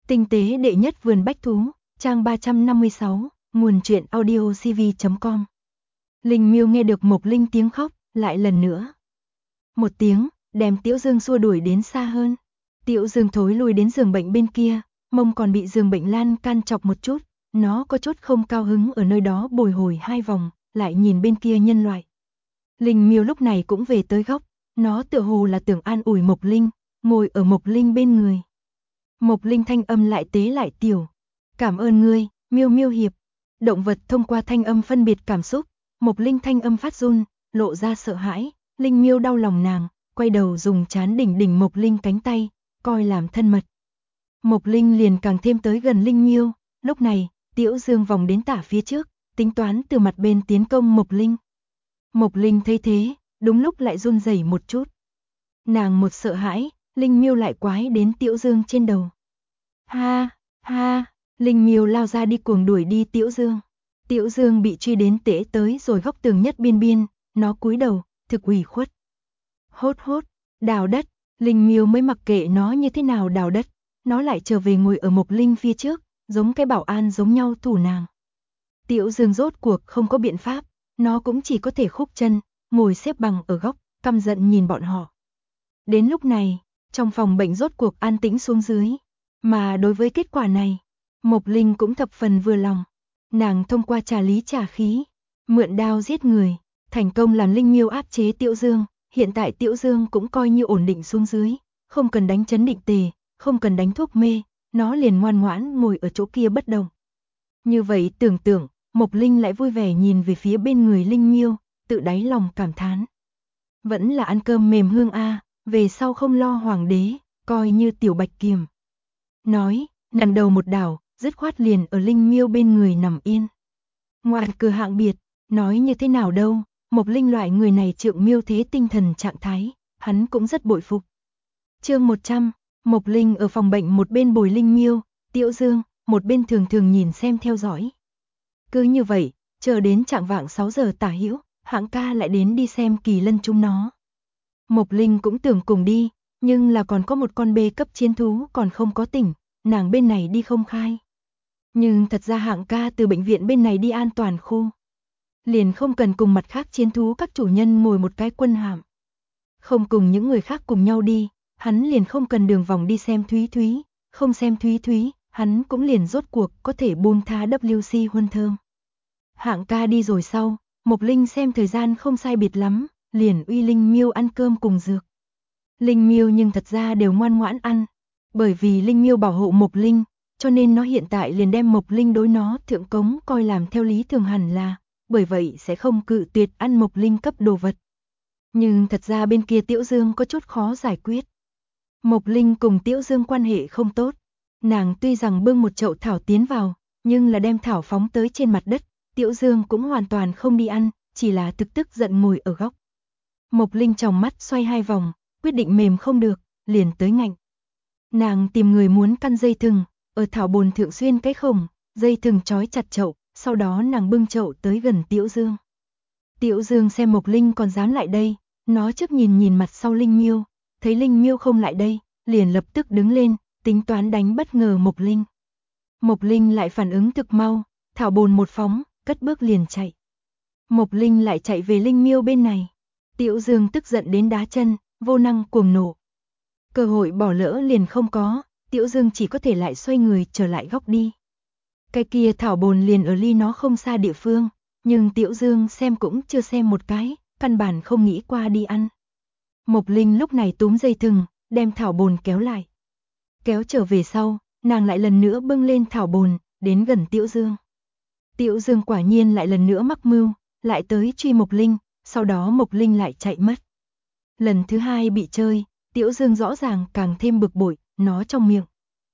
Tinh tế đệ nhất vườn bách thú, trang 356, nguồn truyện audiocv.com. Linh Miêu nghe được Mộc Linh tiếng khóc, lại lần nữa. Một tiếng, đem Tiểu Dương xua đuổi đến xa hơn. Tiểu Dương thối lui đến giường bệnh bên kia, mông còn bị giường bệnh lan can chọc một chút, nó có chút không cao hứng ở nơi đó bồi hồi 2 vòng, lại nhìn bên kia nhân loại. Linh Miêu lúc này cũng về tới góc, nó tựa hồ là tưởng an ủi Mộc Linh, ngồi ở Mộc Linh bên người. Mộc Linh thanh âm lại tế lại tiểu. Cảm ơn ngươi, Miêu Miêu hiệp. Động vật thông qua thanh âm phân biệt cảm xúc, Mộc Linh thanh âm phát run, lộ ra sợ hãi, Linh Miêu đau lòng nàng, quay đầu dùng trán đỉnh đỉnh Mộc Linh cánh tay, coi làm thân mật. Mộc Linh liền càng thêm tới gần Linh Miêu, lúc này, Tiểu Dương vòng đến tả phía trước, tính toán từ mặt bên tiến công Mộc Linh. Mộc Linh thấy thế, đúng lúc lại run rẩy một chút. Nàng một sợ hãi, Linh Miêu lại quái đến Tiểu Dương trên đầu. Ha, ha, Linh Miêu lao ra đi cuồng đuổi đi Tiểu Dương. Tiểu Dương bị truy đến tễ tới rồi góc tường nhất biên biên, nó cúi đầu, thực ủy khuất. Hốt hốt, đào đất, Linh Miêu mới mặc kệ nó như thế nào đào đất, nó lại trở về ngồi ở Mộc Linh phía trước, giống cái bảo an giống nhau thủ nàng. Tiểu Dương rốt cuộc không có biện pháp, nó cũng chỉ có thể khúc chân, ngồi xếp bằng ở góc, căm giận nhìn bọn họ. Đến lúc này, trong phòng bệnh rốt cuộc an tĩnh xuống dưới, mà đối với kết quả này, Mộc Linh cũng thập phần vừa lòng. Nàng thông qua trả lý trả khí, mượn đao giết người, thành công làm Linh Miêu áp chế Tiểu Dương, hiện tại Tiểu Dương cũng coi như ổn định xuống dưới, không cần đánh chấn định tề, không cần đánh thuốc mê, nó liền ngoan ngoãn ngồi ở chỗ kia bất động. Như vậy tưởng tượng, Mộc Linh lại vui vẻ nhìn về phía bên người Linh Miêu, tự đáy lòng cảm thán. Vẫn là ăn cơm mềm hương a, về sau không lo hoàng đế, coi như tiểu bạch kiềm. Nói, nằm đầu một đảo, dứt khoát liền ở Linh Miêu bên người nằm yên. Ngoạn cửa hạng biệt, nói như thế nào đâu, Mộc Linh loại người này trượng miêu thế tinh thần trạng thái, hắn cũng rất bội phục. Chương 100, Mộc Linh ở phòng bệnh một bên bồi Linh Miêu, Tiểu Dương, một bên thường thường nhìn xem theo dõi. Cứ như vậy, chờ đến chạng vạng 6 giờ tả hữu, Hạng ca lại đến đi xem Kỳ Lân chúng nó. Mộc Linh cũng tưởng cùng đi, nhưng là còn có một con bê cấp chiến thú còn không có tỉnh, nàng bên này đi không khai. Nhưng thật ra Hạng ca từ bệnh viện bên này đi an toàn khu. Liền không cần cùng mặt khác chiến thú các chủ nhân ngồi một cái quân hạm. Không cùng những người khác cùng nhau đi, hắn liền không cần đường vòng đi xem Thúy Thúy, không xem Thúy Thúy, hắn cũng liền rốt cuộc có thể buông tha WC Huân Thơm. Hạng ca đi rồi sau, Mộc Linh xem thời gian không sai biệt lắm, liền uy Linh Miêu ăn cơm cùng dược. Linh Miêu nhưng thật ra đều ngoan ngoãn ăn, bởi vì Linh Miêu bảo hộ Mộc Linh, cho nên nó hiện tại liền đem Mộc Linh đối nó thượng cống coi làm theo lý thường hẳn là, bởi vậy sẽ không cự tuyệt ăn Mộc Linh cấp đồ vật. Nhưng thật ra bên kia Tiểu Dương có chút khó giải quyết. Mộc Linh cùng Tiểu Dương quan hệ không tốt, nàng tuy rằng bưng một chậu thảo tiến vào, nhưng là đem thảo phóng tới trên mặt đất, Tiểu Dương cũng hoàn toàn không đi ăn, chỉ là tức giận ngồi ở góc. Mộc Linh tròng mắt xoay 2 vòng, quyết định mềm không được, liền tới ngạnh. Nàng tìm người muốn căn dây thừng, ở thảo bồn thượng xuyên cái khổng, dây thừng trói chặt chậu, sau đó nàng bưng chậu tới gần Tiểu Dương. Tiểu Dương xem Mộc Linh còn dám lại đây, nó trước nhìn mặt sau Linh Miêu, thấy Linh Miêu không lại đây, liền lập tức đứng lên, tính toán đánh bất ngờ Mộc Linh. Mộc Linh lại phản ứng thực mau, thảo bồn một phóng, cất bước liền chạy. Mộc Linh lại chạy về Linh Miêu bên này. Tiểu Dương tức giận đến đá chân, vô năng cuồng nộ. Cơ hội bỏ lỡ liền không có, Tiểu Dương chỉ có thể lại xoay người trở lại góc đi. Cái kia thảo bồn liền ở ly nó không xa địa phương, nhưng Tiểu Dương xem cũng chưa xem một cái, căn bản không nghĩ qua đi ăn. Mộc Linh lúc này túm dây thừng, đem thảo bồn kéo lại. Kéo trở về sau, nàng lại lần nữa bưng lên thảo bồn, đến gần Tiểu Dương. Tiểu Dương quả nhiên lại lần nữa mắc mưu, lại tới truy Mộc Linh, sau đó Mộc Linh lại chạy mất. Lần thứ 2 bị chơi, Tiểu Dương rõ ràng càng thêm bực bội, nó trong miệng.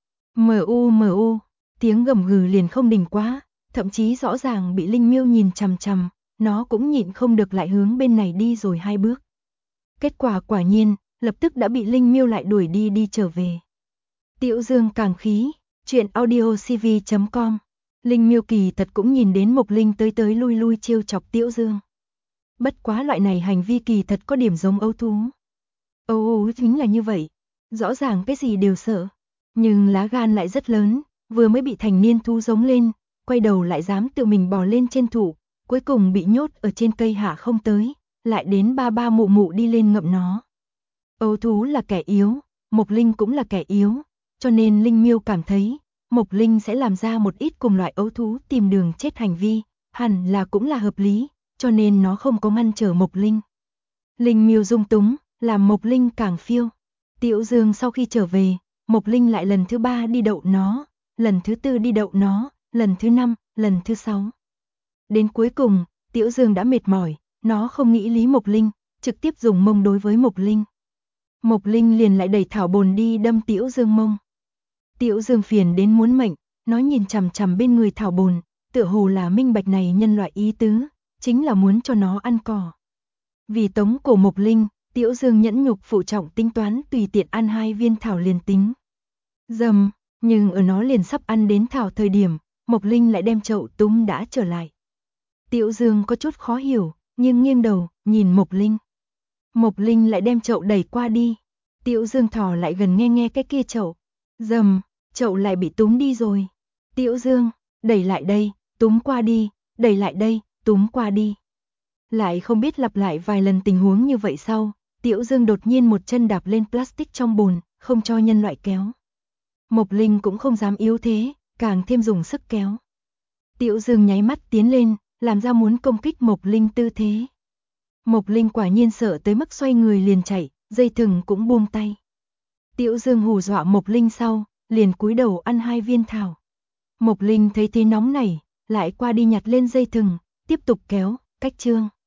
Mu, tiếng gầm gừ liền không đình quá, thậm chí rõ ràng bị Linh Miêu nhìn chằm chằm, nó cũng nhịn không được lại hướng bên này đi rồi 2 bước. Kết quả quả nhiên, lập tức đã bị Linh Miêu lại đuổi đi trở về. Tiểu Dương càng khí, truyện audiocv.com. Linh Miêu kỳ thật cũng nhìn đến Mộc Linh tới lui trêu chọc Tiểu Dương. Bất quá loại này hành vi kỳ thật có điểm giống ấu thú. Ấu chính là như vậy, rõ ràng cái gì đều sợ. Nhưng lá gan lại rất lớn, vừa mới bị thành niên thú giống lên, quay đầu lại dám tự mình bò lên trên thụ, cuối cùng bị nhốt ở trên cây hạ không tới, lại đến ba ba mụ mụ đi lên ngậm nó. Ấu thú là kẻ yếu, Mộc Linh cũng là kẻ yếu, cho nên Linh Miêu cảm thấy, Mộc Linh sẽ làm ra một ít cùng loại ấu thú tìm đường chết hành vi, hẳn là cũng là hợp lý, cho nên nó không có ngăn trở Mộc Linh. Linh Miêu dung túng, làm Mộc Linh càng phiêu. Tiểu Dương sau khi trở về, Mộc Linh lại lần thứ 3 đi đậu nó, lần thứ 4 đi đậu nó, lần thứ 5, lần thứ 6. Đến cuối cùng, Tiểu Dương đã mệt mỏi, nó không nghĩ lý Mộc Linh, trực tiếp dùng mông đối với Mộc Linh. Mộc Linh liền lại đẩy thảo bồn đi đâm Tiểu Dương mông. Tiểu Dương phiền đến muốn mệnh, nó nhìn chằm chằm bên người thảo bồn, tựa hồ là minh bạch này nhân loại ý tứ, chính là muốn cho nó ăn cỏ. Vì tống cổ Mộc Linh, Tiểu Dương nhẫn nhục phụ trọng tính toán tùy tiện ăn 2 viên thảo liền tính. Dầm, nhưng ở nó liền sắp ăn đến thảo thời điểm, Mộc Linh lại đem chậu túm đã trở lại. Tiểu Dương có chút khó hiểu, nhưng nghiêng đầu, nhìn Mộc Linh. Mộc Linh lại đem chậu đẩy qua đi. Tiểu Dương thò lại gần nghe nghe cái kia chậu. Dầm, chậu lại bị túm đi rồi. Tiểu Dương, đẩy lại đây, túm qua đi, đẩy lại đây, túm qua đi. Lại không biết lặp lại vài lần tình huống như vậy sau, Tiểu Dương đột nhiên một chân đạp lên plastic trong bồn, không cho nhân loại kéo. Mộc Linh cũng không dám yếu thế, càng thêm dùng sức kéo. Tiểu Dương nháy mắt tiến lên, làm ra muốn công kích Mộc Linh tư thế. Mộc Linh quả nhiên sợ tới mức xoay người liền chạy, dây thừng cũng buông tay. Tiểu Dương hù dọa Mộc Linh sau, liền cúi đầu ăn 2 viên thảo. Mộc Linh thấy thế nóng nảy, lại qua đi nhặt lên dây thừng, tiếp tục kéo, cách chương.